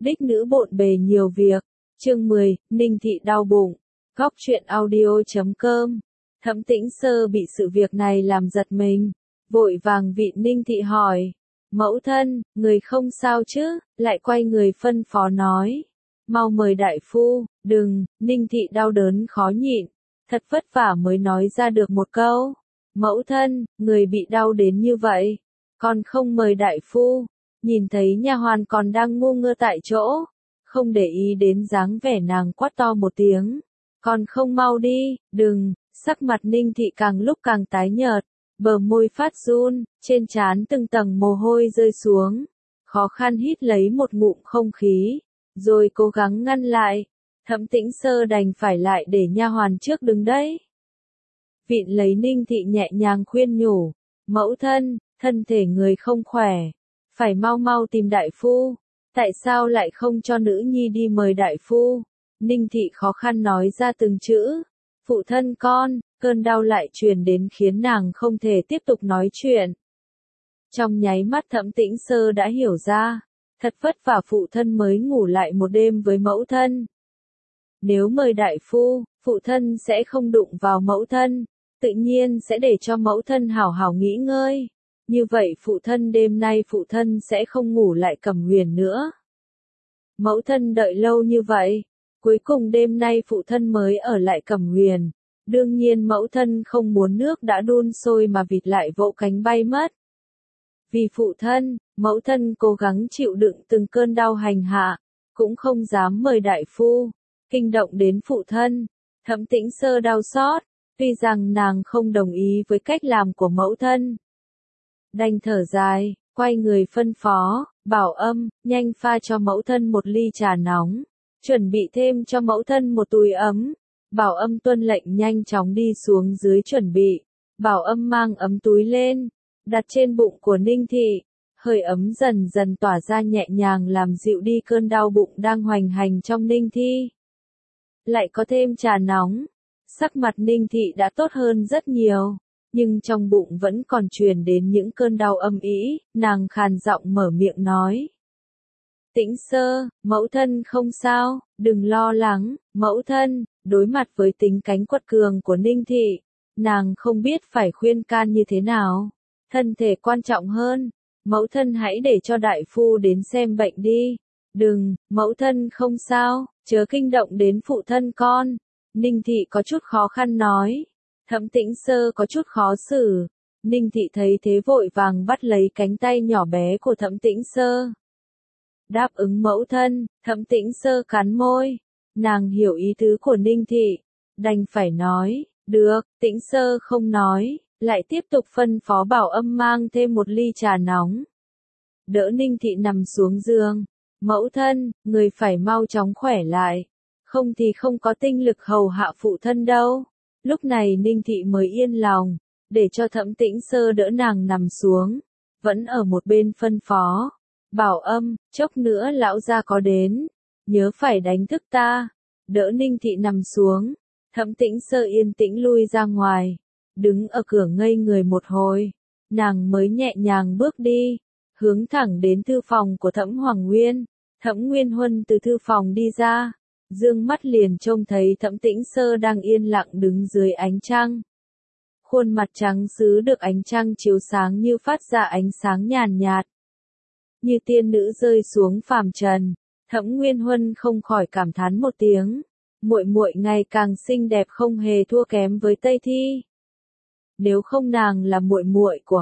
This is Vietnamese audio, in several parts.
Đích nữ bộn bề nhiều việc. Chương 10, Ninh Thị đau bụng. Góc truyện audio.com. Thẩm Tĩnh Sơ bị sự việc này làm giật mình, vội vàng vịn Ninh Thị hỏi. Mẫu thân, người không sao chứ? Lại quay người phân phó nói. Mau mời đại phu. Đừng. Ninh Thị đau đớn khó nhịn, thật vất vả mới nói ra được một câu. Mẫu thân, người bị đau đến như vậy, còn không mời đại phu. Nhìn thấy nha hoàn còn đang ngu ngơ tại chỗ, không để ý đến dáng vẻ nàng quát to một tiếng. Còn không mau đi. Đừng. Sắc mặt Ninh Thị càng lúc càng tái nhợt, bờ môi phát run, trên trán từng tầng mồ hôi rơi xuống, khó khăn hít lấy một ngụm không khí, rồi cố gắng ngăn lại. Thẩm Tĩnh Sơ đành phải lại để nha hoàn trước đứng đấy. Vịn lấy Ninh Thị nhẹ nhàng khuyên nhủ. Mẫu thân, thân thể người không khỏe, phải mau mau tìm đại phu. Tại sao lại không cho nữ nhi đi mời đại phu? Ninh Thị khó khăn nói ra từng chữ. Phụ thân con. Cơn đau lại truyền đến khiến nàng không thể tiếp tục nói chuyện. Trong nháy mắt Thẩm Tĩnh Sơ đã hiểu ra, thật vất vả phụ thân mới ngủ lại một đêm với mẫu thân. Nếu mời đại phu, phụ thân sẽ không đụng vào mẫu thân, tự nhiên sẽ để cho mẫu thân hảo hảo nghỉ ngơi. Như vậy phụ thân đêm nay phụ thân sẽ không ngủ lại Cẩm Huyền nữa. Mẫu thân đợi lâu như vậy, cuối cùng đêm nay phụ thân mới ở lại Cẩm Huyền. Đương nhiên mẫu thân không muốn nước đã đun sôi mà vịt lại vỗ cánh bay mất. Vì phụ thân, mẫu thân cố gắng chịu đựng từng cơn đau hành hạ, cũng không dám mời đại phu, kinh động đến phụ thân. Thẩm Tĩnh Sơ đau xót, tuy rằng nàng không đồng ý với cách làm của mẫu thân. Đành thở dài, quay người phân phó, Bảo Âm, nhanh pha cho mẫu thân một ly trà nóng, chuẩn bị thêm cho mẫu thân một túi ấm. Bảo Âm tuân lệnh nhanh chóng đi xuống dưới chuẩn bị. Bảo Âm mang ấm túi lên, đặt trên bụng của Ninh Thị. Hơi ấm dần dần tỏa ra nhẹ nhàng làm dịu đi cơn đau bụng đang hoành hành trong Ninh Thị. Lại có thêm trà nóng, sắc mặt Ninh Thị đã tốt hơn rất nhiều, nhưng trong bụng vẫn còn truyền đến những cơn đau âm ỉ. Nàng khàn giọng mở miệng nói. Tĩnh Sơ, mẫu thân không sao, đừng lo lắng. Mẫu thân. Đối mặt với tính cánh quật cường của Ninh Thị, nàng không biết phải khuyên can như thế nào. Thân thể quan trọng hơn, mẫu thân hãy để cho đại phu đến xem bệnh đi. Đừng, mẫu thân không sao, chớ kinh động đến phụ thân con. Ninh Thị có chút khó khăn nói. Thẩm Tĩnh Sơ có chút khó xử. Ninh Thị thấy thế vội vàng bắt lấy cánh tay nhỏ bé của Thẩm Tĩnh Sơ. Đáp ứng mẫu thân. Thẩm Tĩnh Sơ cắn môi. Nàng hiểu ý tứ của Ninh Thị, đành phải nói. Được. Tĩnh Sơ không nói, lại tiếp tục phân phó Bảo Âm mang thêm một ly trà nóng. Đỡ Ninh Thị nằm xuống giường. Mẫu thân, người phải mau chóng khỏe lại, không thì không có tinh lực hầu hạ phụ thân đâu. Lúc này Ninh Thị mới yên lòng, để cho Thẩm Tĩnh Sơ đỡ nàng nằm xuống, vẫn ở một bên phân phó. Bảo Âm, chốc nữa lão gia có đến, nhớ phải đánh thức ta. Đỡ Ninh Thị nằm xuống, Thẩm Tĩnh Sơ yên tĩnh lui ra ngoài, đứng ở cửa ngây người một hồi, nàng mới nhẹ nhàng bước đi, hướng thẳng đến thư phòng của Thẩm Hoàng Nguyên. Thẩm Nguyên Huân từ thư phòng đi ra, dương mắt liền trông thấy Thẩm Tĩnh Sơ đang yên lặng đứng dưới ánh trăng. Khuôn mặt trắng sứ được ánh trăng chiếu sáng như phát ra ánh sáng nhàn nhạt, như tiên nữ rơi xuống phàm trần. Thẩm Nguyên Huân không khỏi cảm thán một tiếng, muội muội ngày càng xinh đẹp không hề thua kém với Tây Thi. Nếu không nàng là muội muội của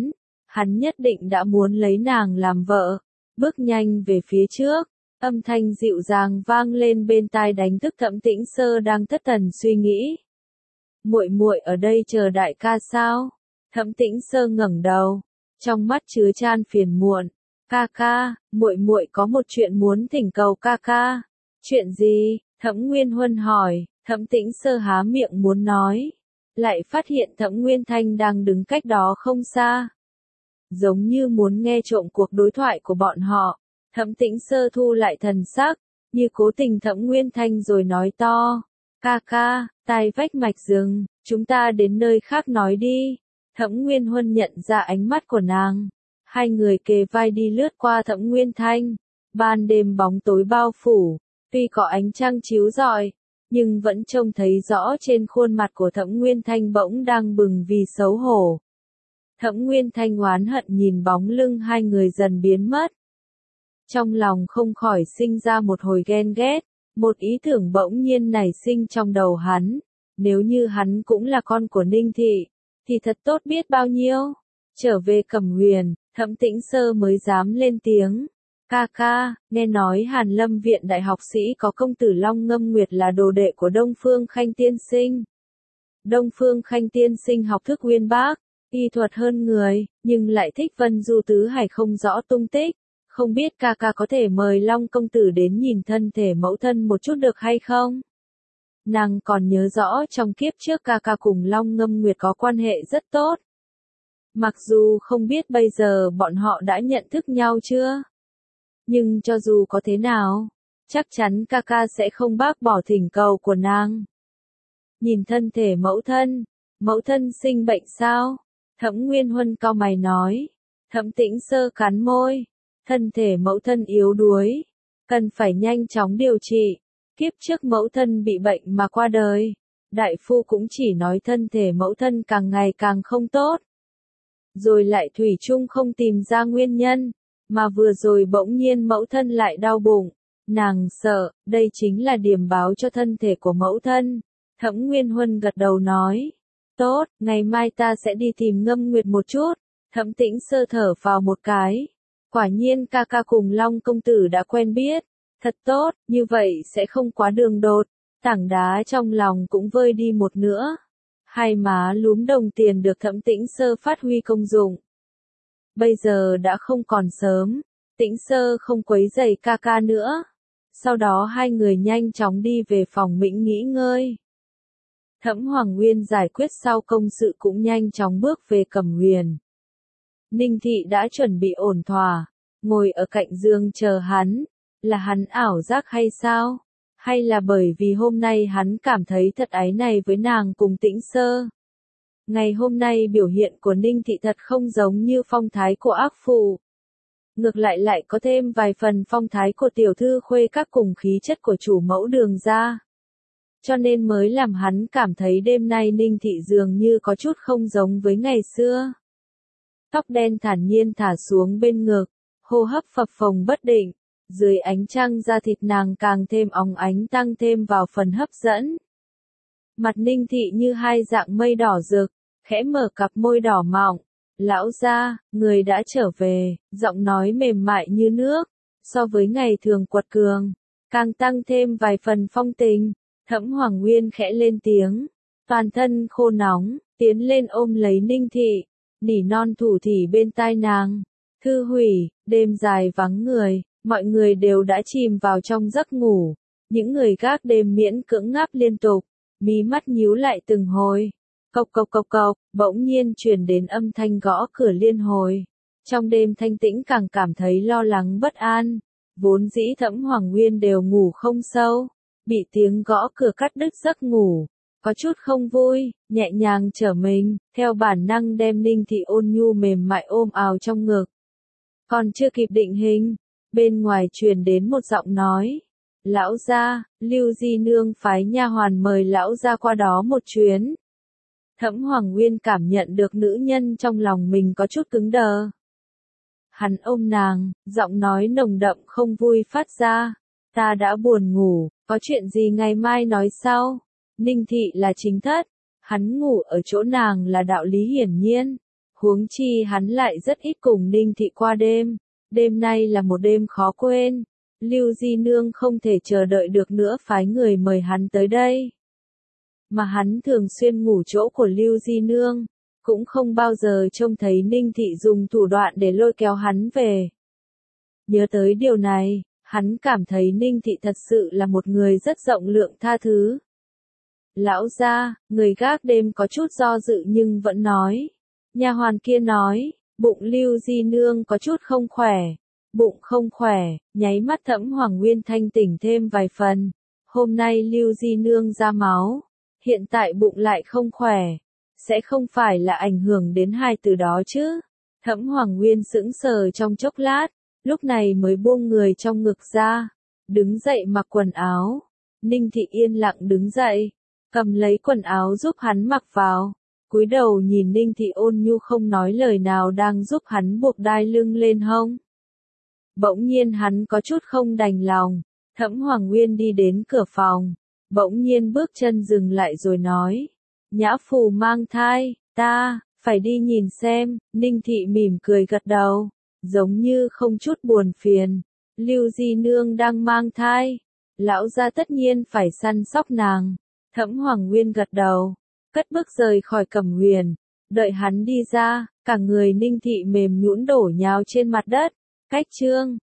hắn nhất định đã muốn lấy nàng làm vợ. Bước nhanh về phía trước, âm thanh dịu dàng vang lên bên tai đánh thức Thẩm Tĩnh Sơ đang thất thần suy nghĩ. Muội muội ở đây chờ đại ca sao? Thẩm Tĩnh Sơ ngẩng đầu, trong mắt chứa chan phiền muộn. Ca ca, muội muội có một chuyện muốn thỉnh cầu ca ca. Chuyện gì? Thẩm Nguyên Huân hỏi. Thẩm Tĩnh Sơ há miệng muốn nói, lại phát hiện Thẩm Nguyên Thanh đang đứng cách đó không xa, giống như muốn nghe trộm cuộc đối thoại của bọn họ. Thẩm Tĩnh Sơ thu lại thần sắc, như cố tình Thẩm Nguyên Thanh rồi nói to. Ca ca, tai vách mạch rừng, chúng ta đến nơi khác nói đi. Thẩm Nguyên Huân nhận ra ánh mắt của nàng. Hai người kề vai đi lướt qua Thẩm Nguyên Thanh, Ban đêm bóng tối bao phủ, tuy có ánh trăng chiếu rọi, nhưng vẫn trông thấy rõ trên khuôn mặt của Thẩm Nguyên Thanh bỗng đang bừng vì xấu hổ. Thẩm Nguyên Thanh oán hận nhìn bóng lưng hai người dần biến mất. Trong lòng không khỏi sinh ra một hồi ghen ghét, một ý tưởng bỗng nhiên nảy sinh trong đầu hắn. Nếu như hắn cũng là con của Ninh Thị, thì thật tốt biết bao nhiêu. Trở về Cẩm Huyền, Thẩm Tĩnh Sơ mới dám lên tiếng. Ca ca, nghe nói Hàn Lâm Viện đại học sĩ có công tử Long Ngâm Nguyệt là đồ đệ của Đông Phương Khanh tiên sinh. Đông Phương Khanh tiên sinh học thức uyên bác, y thuật hơn người, nhưng lại thích Vân Du Tứ Hải không rõ tung tích. Không biết ca ca có thể mời Long công tử đến nhìn thân thể mẫu thân một chút được hay không? Nàng còn nhớ rõ trong kiếp trước ca ca cùng Long Ngâm Nguyệt có quan hệ rất tốt. Mặc dù không biết bây giờ bọn họ đã nhận thức nhau chưa? Nhưng cho dù có thế nào, chắc chắn ca ca sẽ không bác bỏ thỉnh cầu của nàng. Nhìn thân thể mẫu thân sinh bệnh sao? Thẩm Nguyên Huân cau mày nói. Thẩm Tĩnh Sơ cắn môi. Thân thể mẫu thân yếu đuối, cần phải nhanh chóng điều trị. Kiếp trước mẫu thân bị bệnh mà qua đời. Đại phu cũng chỉ nói thân thể mẫu thân càng ngày càng không tốt. Rồi lại thủy chung không tìm ra nguyên nhân. Mà vừa rồi bỗng nhiên mẫu thân lại đau bụng. Nàng sợ, đây chính là điểm báo cho thân thể của mẫu thân. Thẩm Nguyên Huân gật đầu nói. Tốt, ngày mai ta sẽ đi tìm Ngâm Nguyệt một chút. Thẩm Tĩnh Sơ thở vào một cái. Quả nhiên ca ca cùng Long công tử đã quen biết. Thật tốt, như vậy sẽ không quá đường đột. Tảng đá trong lòng cũng vơi đi một nữa. Hai má lúm đồng tiền được Thẩm Tĩnh Sơ phát huy công dụng. Bây giờ đã không còn sớm. Tĩnh Sơ không quấy rầy ca ca nữa. Sau đó hai người nhanh chóng đi về phòng Mĩnh nghỉ ngơi. Thẩm Hoàng Nguyên giải quyết sau công sự cũng nhanh chóng bước về Cẩm Huyền. Ninh Thị đã chuẩn bị ổn thỏa, ngồi ở cạnh giường chờ hắn. Là hắn ảo giác hay sao? Hay là bởi vì hôm nay hắn cảm thấy thật áy này với nàng cùng Tĩnh Sơ? Ngày hôm nay biểu hiện của Ninh Thị thật không giống như phong thái của ác phụ. Ngược lại có thêm vài phần phong thái của tiểu thư khuê các cùng khí chất của chủ mẫu Đường gia. Cho nên mới làm hắn cảm thấy đêm nay Ninh Thị dường như có chút không giống với ngày xưa. Tóc đen thản nhiên thả xuống bên ngực, hô hấp phập phồng bất định, dưới ánh trăng da thịt nàng càng thêm óng ánh tăng thêm vào phần hấp dẫn. Mặt Ninh Thị như hai dạng mây đỏ rực, khẽ mở cặp môi đỏ mọng. Lão gia, người đã trở về, giọng nói mềm mại như nước, so với ngày thường quật cường, càng tăng thêm vài phần phong tình. Thẩm Hoàng Nguyên khẽ lên tiếng, toàn thân khô nóng, tiến lên ôm lấy Ninh Thị, nỉ non thủ thỉ bên tai nàng. Thư hủy, đêm dài vắng người, mọi người đều đã chìm vào trong giấc ngủ. Những người gác đêm miễn cưỡng ngáp liên tục, mí mắt nhíu lại từng hồi. Cộc cộc cộc cộc, bỗng nhiên truyền đến âm thanh gõ cửa liên hồi. Trong đêm thanh tĩnh càng cảm thấy lo lắng bất an. Vốn dĩ Thẩm Hoàng Nguyên đều ngủ không sâu, bị tiếng gõ cửa cắt đứt giấc ngủ. Có chút không vui, nhẹ nhàng trở mình, theo bản năng đem Ninh Thị ôn nhu mềm mại ôm ào trong ngực. Còn chưa kịp định hình, bên ngoài truyền đến một giọng nói. Lão gia, Lưu Di Nương phái nha hoàn mời lão gia qua đó một chuyến. Thẩm Hoàng Nguyên cảm nhận được nữ nhân trong lòng mình có chút cứng đờ. Hắn ôm nàng, giọng nói nồng đậm không vui phát ra. Ta đã buồn ngủ, có chuyện gì ngày mai nói sau. Ninh Thị là chính thất, hắn ngủ ở chỗ nàng là đạo lý hiển nhiên. Huống chi hắn lại rất ít cùng Ninh Thị qua đêm. Đêm nay là một đêm khó quên. Lưu Di Nương không thể chờ đợi được nữa phái người mời hắn tới đây. Mà hắn thường xuyên ngủ chỗ của Lưu Di Nương, cũng không bao giờ trông thấy Ninh Thị dùng thủ đoạn để lôi kéo hắn về. Nhớ tới điều này, hắn cảm thấy Ninh Thị thật sự là một người rất rộng lượng tha thứ. Lão gia, người gác đêm có chút do dự nhưng vẫn nói. Nha hoàn kia nói, bụng Lưu Di Nương có chút không khỏe. Bụng không khỏe, nháy mắt Thẩm Hoàng Nguyên thanh tỉnh thêm vài phần. Hôm nay Lưu Di Nương ra máu, hiện tại bụng lại không khỏe. Sẽ không phải là ảnh hưởng đến hai từ đó chứ? Thẩm Hoàng Nguyên sững sờ trong chốc lát, lúc này mới buông người trong ngực ra, đứng dậy mặc quần áo. Ninh Thị yên lặng đứng dậy, cầm lấy quần áo giúp hắn mặc vào, cúi đầu nhìn Ninh Thị ôn nhu không nói lời nào đang giúp hắn buộc đai lưng lên hông. Bỗng nhiên hắn có chút không đành lòng, Thẩm Hoàng Nguyên đi đến cửa phòng, bỗng nhiên bước chân dừng lại rồi nói, Nhã Phù mang thai, ta, phải đi nhìn xem. Ninh Thị mỉm cười gật đầu, giống như không chút buồn phiền, Lưu Di Nương đang mang thai, lão gia tất nhiên phải săn sóc nàng. Thẩm Hoàng Nguyên gật đầu, cất bước rời khỏi Cẩm Huyền, đợi hắn đi ra, cả người Ninh Thị mềm nhũn đổ nhào trên mặt đất. Cách chương